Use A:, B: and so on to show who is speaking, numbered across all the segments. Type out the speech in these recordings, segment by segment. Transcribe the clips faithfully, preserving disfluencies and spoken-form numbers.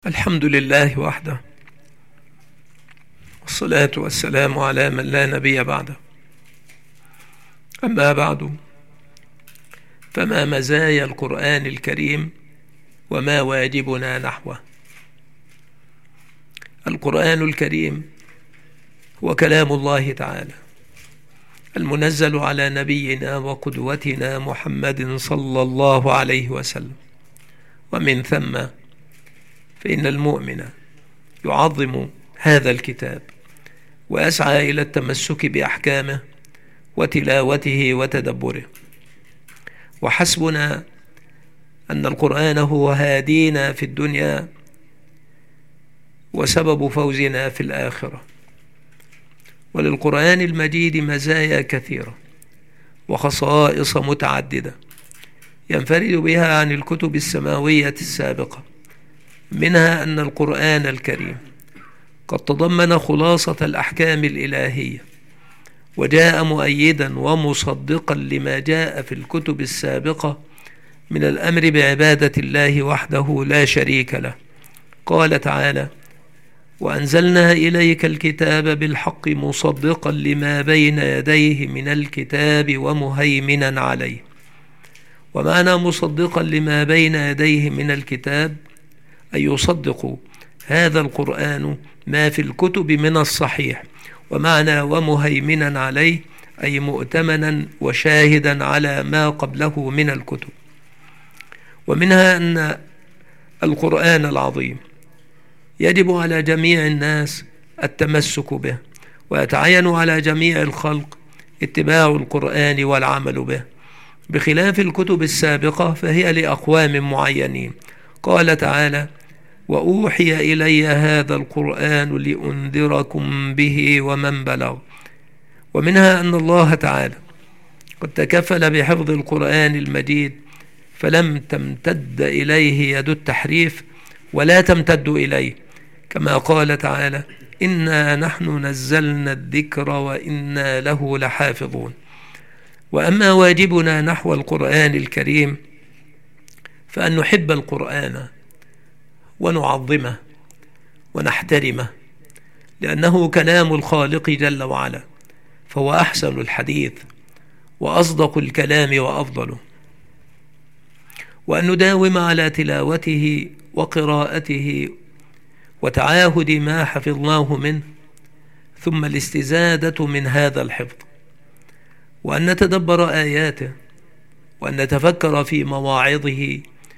A: الحمد لله وحده، والصلاة والسلام على من لا نبي بعده. أما بعد، فما مزايا القرآن الكريم وما واجبنا نحوه؟ القرآن الكريم هو كلام الله تعالى المنزل على نبينا وقدوتنا محمد صلى الله عليه وسلم، ومن ثم فإن المؤمن يعظم هذا الكتاب ويسعى إلى التمسك بأحكامه وتلاوته وتدبره. وحسبنا أن القرآن هو هادينا في الدنيا وسبب فوزنا في الآخرة. وللقرآن المجيد مزايا كثيرة وخصائص متعددة ينفرد بها عن الكتب السماوية السابقة، منها أن القرآن الكريم قد تضمن خلاصة الأحكام الإلهية، وجاء مؤيدا ومصدقا لما جاء في الكتب السابقة من الأمر بعبادة الله وحده لا شريك له. قال تعالى: وأنزلنا إليك الكتاب بالحق مصدقا لما بين يديه من الكتاب ومهيمنا عليه. ومعنى مصدقا لما بين يديه من الكتاب أي يصدق هذا القرآن ما في الكتب من الصحيح، ومعنى ومهيمنا عليه أي مؤتمنا وشاهدا على ما قبله من الكتب. ومنها أن القرآن العظيم يجب على جميع الناس التمسك به، ويتعين على جميع الخلق اتباع القرآن والعمل به، بخلاف الكتب السابقة فهي لأقوام معينين. قال تعالى: وأوحي إلي هذا القرآن لأنذركم به ومن بلغ. ومنها أن الله تعالى قد تكفل بحفظ القرآن المجيد، فلم تمتد إليه يد التحريف ولا تمتد إليه، كما قال تعالى: إنا نحن نزلنا الذكر وإنا له لحافظون. وأما واجبنا نحو القرآن الكريم فأن نحب القرآن ونعظمه ونحترمه، لأنه كلام الخالق جل وعلا، فهو أحسن الحديث وأصدق الكلام وأفضله. وأن نداوم على تلاوته وقراءته وتعاهد ما حفظناه منه، ثم الاستزادة من هذا الحفظ، وأن نتدبر آياته، وأن نتفكر في مواعظه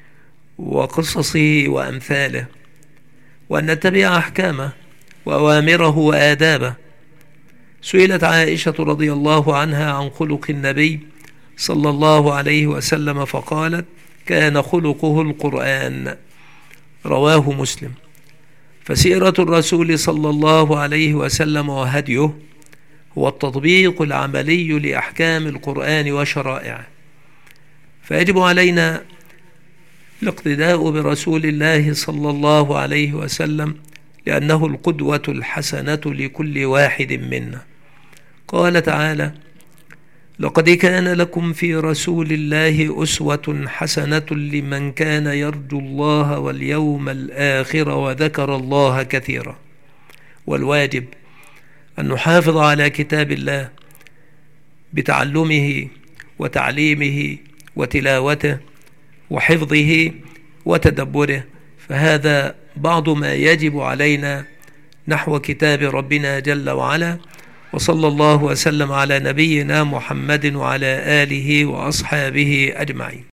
A: وقصصه وأمثاله، وأن نتبع أحكامه وأوامره وآدابه. سئلت عائشة رضي الله عنها عن خلق النبي صلى الله عليه وسلم فقالت: كان خلقه القرآن، رواه مسلم. فسيرة الرسول صلى الله عليه وسلم وهديه هو التطبيق العملي لأحكام القرآن وشرائعه، فيجب علينا الاقتداء برسول الله صلى الله عليه وسلم، لأنه القدوة الحسنة لكل واحد منا. قال تعالى: لقد كان لكم في رسول الله أسوة حسنة لمن كان يرجو الله واليوم الآخر وذكر الله كثيرا. والواجب أن نحافظ على كتاب الله بتعلمه وتعليمه وتلاوته وحفظه وتدبره، فهذا بعض ما يجب علينا نحو كتاب ربنا جل وعلا. وصلى الله وسلم على نبينا محمد وعلى آله وأصحابه أجمعين.